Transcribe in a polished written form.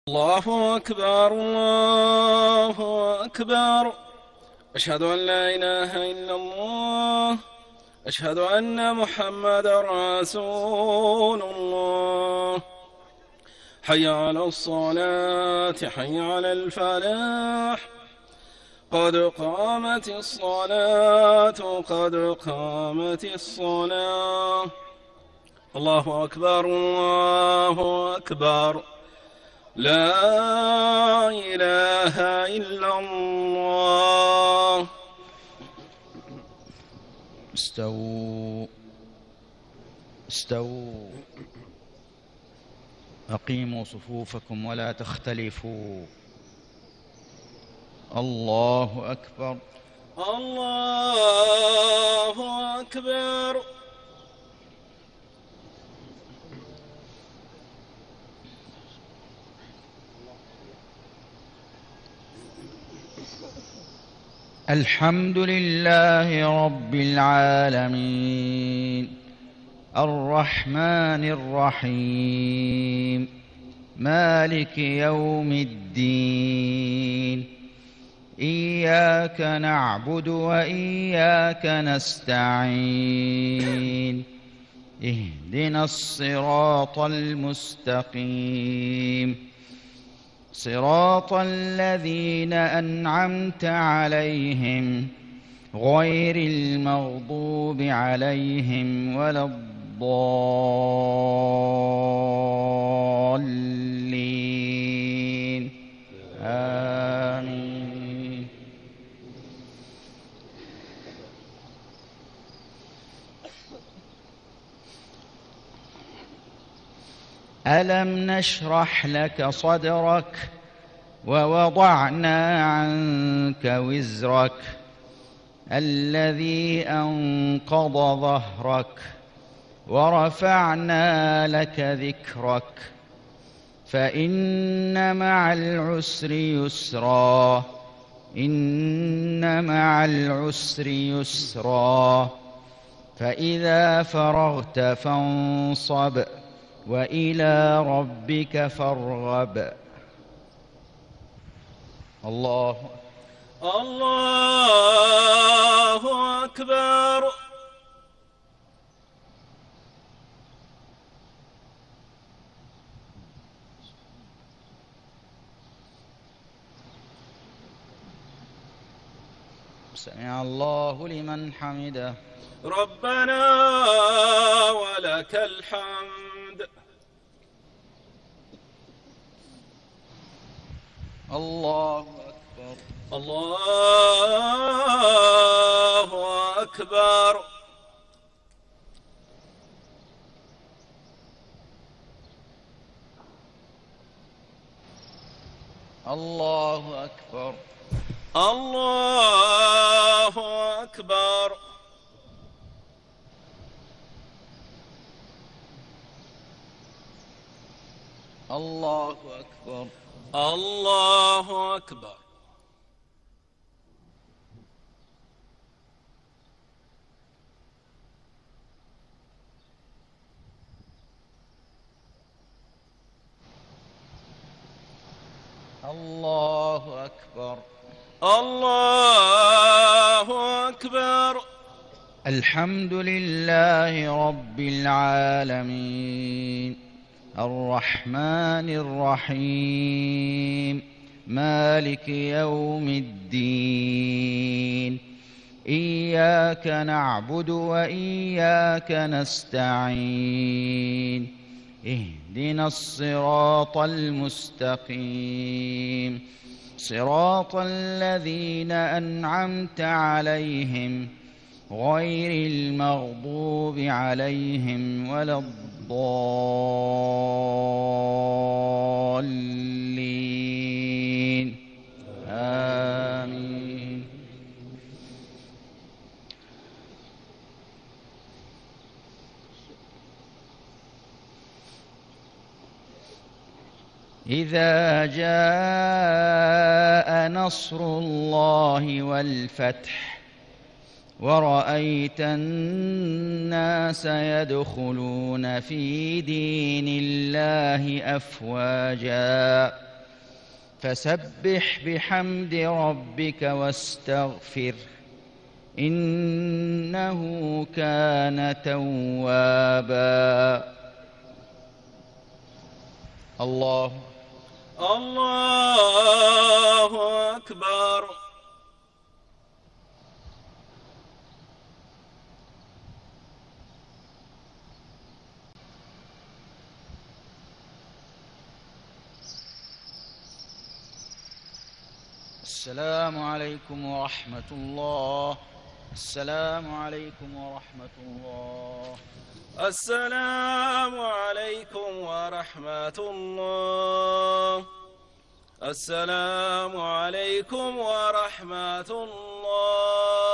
الله أكبر الله أكبر. أشهد أن لا إله إلا الله. أشهد أن محمدا رسول الله. حي على الصلاة، حي على الفلاح، قد قامت الصلاة، قد قامت الصلاة. الله أكبر الله أكبر. لا إله إلا الله. استووا استووا، أقيموا صفوفكم ولا تختلفوا. الله أكبر الله أكبر. الحمد لله رب العالمين، الرحمن الرحيم، مالك يوم الدين. إياك نعبد وإياك نستعين. اهدنا الصراط المستقيم، صراط الذين أنعمت عليهم غير المغضوب عليهم ولا الضالين. آمين. ألم نشرح لك صدرك ووضعنا عنك وزرك الذي أنقض ظهرك ورفعنا لك ذكرك فإن مع العسر يسرا، إن مع العسر يسرا. فإذا فرغت فانصب وإلى ربك فارغب. الله أكبر. سمع الله لمن حمده. ربنا ولك الحمد. الله أكبر الله أكبر. الله أكبر الله أكبر. الله أكبر. الله أكبر. الله أكبر. الله أكبر. الحمد لله رب العالمين، الرحمن الرحيم، مالك يوم الدين. إياك نعبد وإياك نستعين. اهدنا الصراط المستقيم، صراط الذين أنعمت عليهم غير المغضوب عليهم ولا الضالين. آمين. إذا جاء نصر الله والفتح ورأيت الناس يدخلون في دين الله أفواجا فسبح بحمد ربك واستغفر إنه كان توابا. الله أكبر. السلام عليكم ورحمة الله. السلام عليكم ورحمة الله. السلام عليكم ورحمة الله. السلام عليكم ورحمة الله.